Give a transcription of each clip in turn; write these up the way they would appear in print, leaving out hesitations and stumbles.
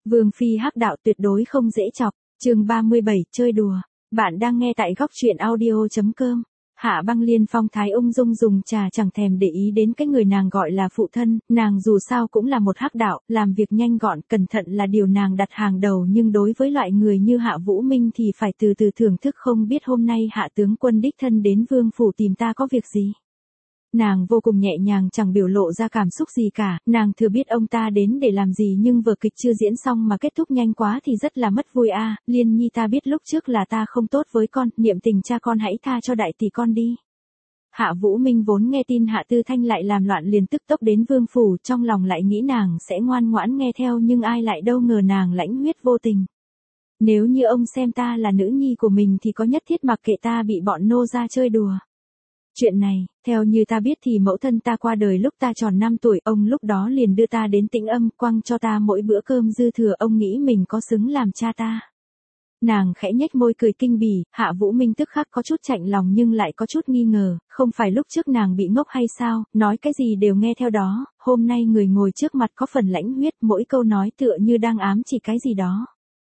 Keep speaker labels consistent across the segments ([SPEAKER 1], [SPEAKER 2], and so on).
[SPEAKER 1] Vương phi hắc đạo tuyệt đối không dễ chọc. Chương 37, chơi đùa. Bạn đang nghe tại góc truyện audio.com. Hạ Băng Liên phong thái ung dung dùng trà chẳng thèm để ý đến cái người nàng gọi là phụ thân, nàng dù sao cũng là một hắc đạo, làm việc nhanh gọn, cẩn thận là điều nàng đặt hàng đầu, nhưng đối với loại người như Hạ Vũ Minh thì phải từ từ thưởng thức. Không biết hôm nay Hạ tướng quân đích thân đến vương phủ tìm ta có việc gì? Nàng vô cùng nhẹ nhàng, chẳng biểu lộ ra cảm xúc gì cả, nàng thừa biết ông ta đến để làm gì, nhưng vở kịch chưa diễn xong mà kết thúc nhanh quá thì rất là mất vui a. Liên Nhi, ta biết lúc trước là ta không tốt với con, niệm tình cha con hãy tha cho đại tỷ con đi. Hạ Vũ Minh vốn nghe tin Hạ Tư Thanh lại làm loạn liền tức tốc đến vương phủ, trong lòng lại nghĩ nàng sẽ ngoan ngoãn nghe theo, nhưng ai lại đâu ngờ nàng lãnh huyết vô tình. Nếu như ông xem ta là nữ nhi của mình thì có nhất thiết mặc kệ ta bị bọn nô ra chơi đùa. Chuyện này, theo như ta biết thì mẫu thân ta qua đời lúc ta tròn 5 tuổi, ông lúc đó liền đưa ta đến Tĩnh Âm, quăng cho ta mỗi bữa cơm dư thừa, ông nghĩ mình có xứng làm cha ta. Nàng khẽ nhếch môi cười kinh bỉ. Hạ Vũ Minh tức khắc có chút chạnh lòng nhưng lại có chút nghi ngờ, không phải lúc trước nàng bị ngốc hay sao, nói cái gì đều nghe theo đó, hôm nay người ngồi trước mặt có phần lãnh huyết, mỗi câu nói tựa như đang ám chỉ cái gì đó.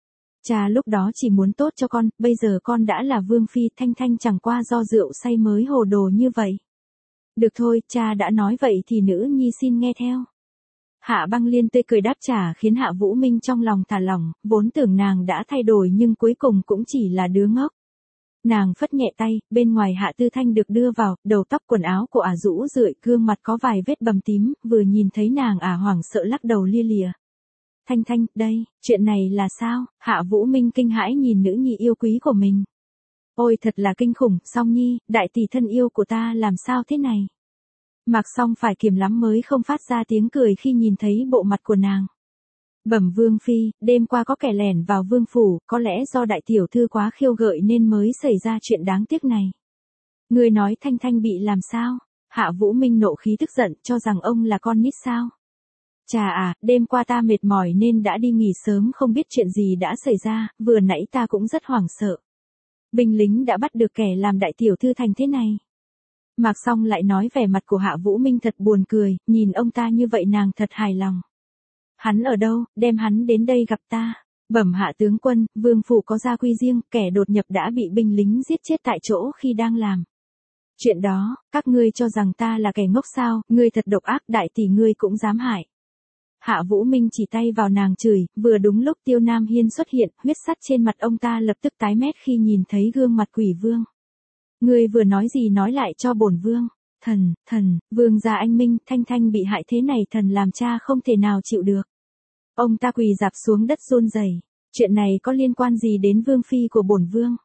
[SPEAKER 1] Cha lúc đó chỉ muốn tốt cho con, bây giờ con đã là vương phi, Thanh Thanh chẳng qua do rượu say mới hồ đồ như vậy. Được thôi, cha đã nói vậy thì nữ nhi xin nghe theo. Hạ Băng Liên tươi cười đáp trả khiến Hạ Vũ Minh trong lòng thả lỏng, vốn tưởng nàng đã thay đổi nhưng cuối cùng cũng chỉ là đứa ngốc. Nàng phất nhẹ tay, bên ngoài Hạ Tư Thanh được đưa vào, đầu tóc quần áo của rũ rượi, gương mặt có vài vết bầm tím, vừa nhìn thấy nàng hoảng sợ lắc đầu lia lịa. Thanh Thanh, đây, chuyện này là sao? Hạ Vũ Minh kinh hãi nhìn nữ nhi yêu quý của mình. Ôi thật là kinh khủng, Song Nhi, đại tỷ thân yêu của ta làm sao thế này? Mạc Song phải kiềm lắm mới không phát ra tiếng cười khi nhìn thấy bộ mặt của nàng. Bẩm vương phi, đêm qua có kẻ lẻn vào vương phủ, có lẽ do đại tiểu thư quá khiêu gợi nên mới xảy ra chuyện đáng tiếc này. Người nói Thanh Thanh bị làm sao? Hạ Vũ Minh nộ khí tức giận, cho rằng ông là con nít sao? Chà đêm qua ta mệt mỏi nên đã đi nghỉ sớm, không biết chuyện gì đã xảy ra, vừa nãy ta cũng rất hoảng sợ. Binh lính đã bắt được kẻ làm đại tiểu thư thành thế này. Mạc Song lại nói vẻ mặt của Hạ Vũ Minh thật buồn cười, nhìn ông ta như vậy nàng thật hài lòng. Hắn ở đâu, đem hắn đến đây gặp ta. Bẩm Hạ tướng quân, vương phủ có gia quy riêng, kẻ đột nhập đã bị binh lính giết chết tại chỗ khi đang làm chuyện đó, các ngươi cho rằng ta là kẻ ngốc sao, ngươi thật độc ác, đại tỷ ngươi cũng dám hại. Hạ Vũ Minh chỉ tay vào nàng chửi, vừa đúng lúc Tiêu Nam Hiên xuất hiện, huyết sắt trên mặt ông ta lập tức tái mét khi nhìn thấy gương mặt quỷ vương. Ngươi vừa nói gì nói lại cho bổn vương. Thần, vương gia anh minh, Thanh Thanh bị hại thế này thần làm cha không thể nào chịu được. Ông ta quỳ rạp xuống đất run rẩy. Chuyện này có liên quan gì đến vương phi của bổn vương?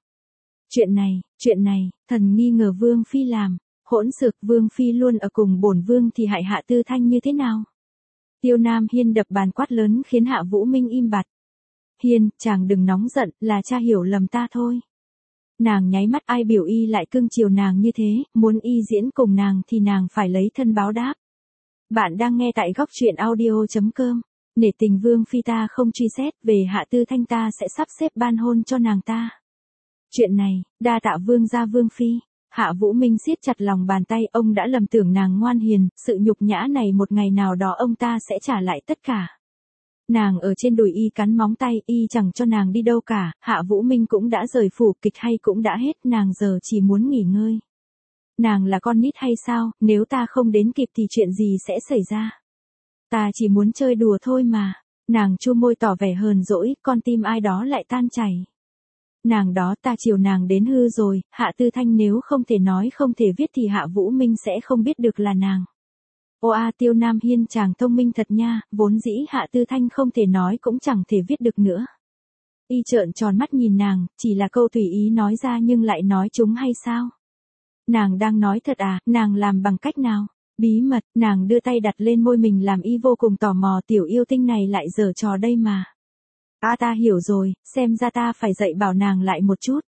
[SPEAKER 1] Chuyện này, thần nghi ngờ vương phi làm. Hỗn xược, vương phi luôn ở cùng bổn vương thì hại Hạ Tư Thanh như thế nào? Tiêu Nam Hiên đập bàn quát lớn khiến Hạ Vũ Minh im bặt. Hiên, chàng đừng nóng giận, là cha hiểu lầm ta thôi. Nàng nháy mắt, ai biểu y lại cưng chiều nàng như thế, muốn y diễn cùng nàng thì nàng phải lấy thân báo đáp. Bạn đang nghe tại góc truyện audio.com. Nể tình vương phi ta không truy xét, về Hạ Tư Thanh ta sẽ sắp xếp ban hôn cho nàng ta. Chuyện này, đa tạ vương gia vương phi. Hạ Vũ Minh siết chặt lòng bàn tay, ông đã lầm tưởng nàng ngoan hiền, sự nhục nhã này một ngày nào đó ông ta sẽ trả lại tất cả. Nàng ở trên đùi y cắn móng tay, y chẳng cho nàng đi đâu cả, Hạ Vũ Minh cũng đã rời phủ, kịch hay cũng đã hết, nàng giờ chỉ muốn nghỉ ngơi. Nàng là con nít hay sao, nếu ta không đến kịp thì chuyện gì sẽ xảy ra? Ta chỉ muốn chơi đùa thôi mà. Nàng chu môi tỏ vẻ hờn dỗi, con tim ai đó lại tan chảy. Nàng đó, ta chiều nàng đến hư rồi, Hạ Tư Thanh nếu không thể nói không thể viết thì Hạ Vũ Minh sẽ không biết được là nàng. Tiêu Nam Hiên chàng thông minh thật nha, vốn dĩ Hạ Tư Thanh không thể nói cũng chẳng thể viết được nữa. Y trợn tròn mắt nhìn nàng, chỉ là câu tùy ý nói ra nhưng lại nói chúng hay sao? Nàng đang nói thật nàng làm bằng cách nào? Bí mật, nàng đưa tay đặt lên môi mình làm y vô cùng tò mò, tiểu yêu tinh này lại giở trò đây mà. Ta hiểu rồi, xem ra ta phải dạy bảo nàng lại một chút.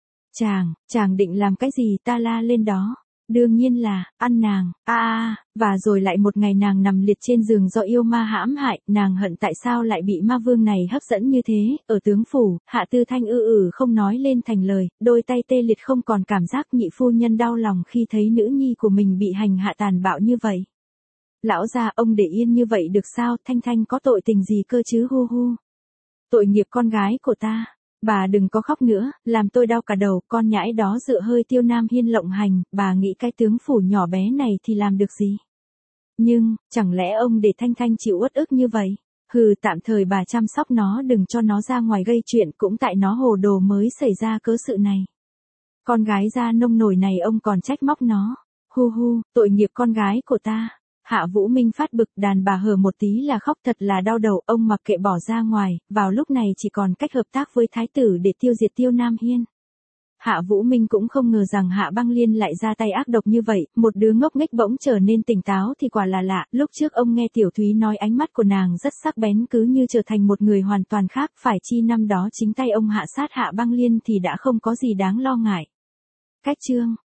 [SPEAKER 1] Chàng định làm cái gì, ta la lên đó. Đương nhiên là, ăn nàng, và rồi lại một ngày nàng nằm liệt trên giường do yêu ma hãm hại, nàng hận tại sao lại bị ma vương này hấp dẫn như thế, ở tướng phủ, Hạ Tư Thanh không nói lên thành lời, đôi tay tê liệt không còn cảm giác, nhị phu nhân đau lòng khi thấy nữ nhi của mình bị hành hạ tàn bạo như vậy. Lão gia, ông để yên như vậy được sao, Thanh Thanh có tội tình gì cơ chứ hu hu. tội nghiệp con gái của ta. Bà đừng có khóc nữa, làm tôi đau cả đầu, con nhãi đó dựa hơi Tiêu Nam Hiên lộng hành, bà nghĩ cái tướng phủ nhỏ bé này thì làm được gì? Nhưng, chẳng lẽ ông để Thanh Thanh chịu uất ức như vậy? Hừ, tạm thời bà chăm sóc nó đừng cho nó ra ngoài gây chuyện, cũng tại nó hồ đồ mới xảy ra cớ sự này. Con gái da nông nổi này ông còn trách móc nó. Hu hu, tội nghiệp con gái của ta. Hạ Vũ Minh phát bực, đàn bà hờ một tí là khóc, thật là đau đầu, ông mặc kệ bỏ ra ngoài, vào lúc này chỉ còn cách hợp tác với thái tử để tiêu diệt Tiêu Nam Hiên. Hạ Vũ Minh cũng không ngờ rằng Hạ Băng Liên lại ra tay ác độc như vậy, một đứa ngốc nghếch bỗng trở nên tỉnh táo thì quả là lạ, lúc trước ông nghe Tiểu Thúy nói ánh mắt của nàng rất sắc bén cứ như trở thành một người hoàn toàn khác, phải chi năm đó chính tay ông hạ sát Hạ Băng Liên thì đã không có gì đáng lo ngại. Cách chương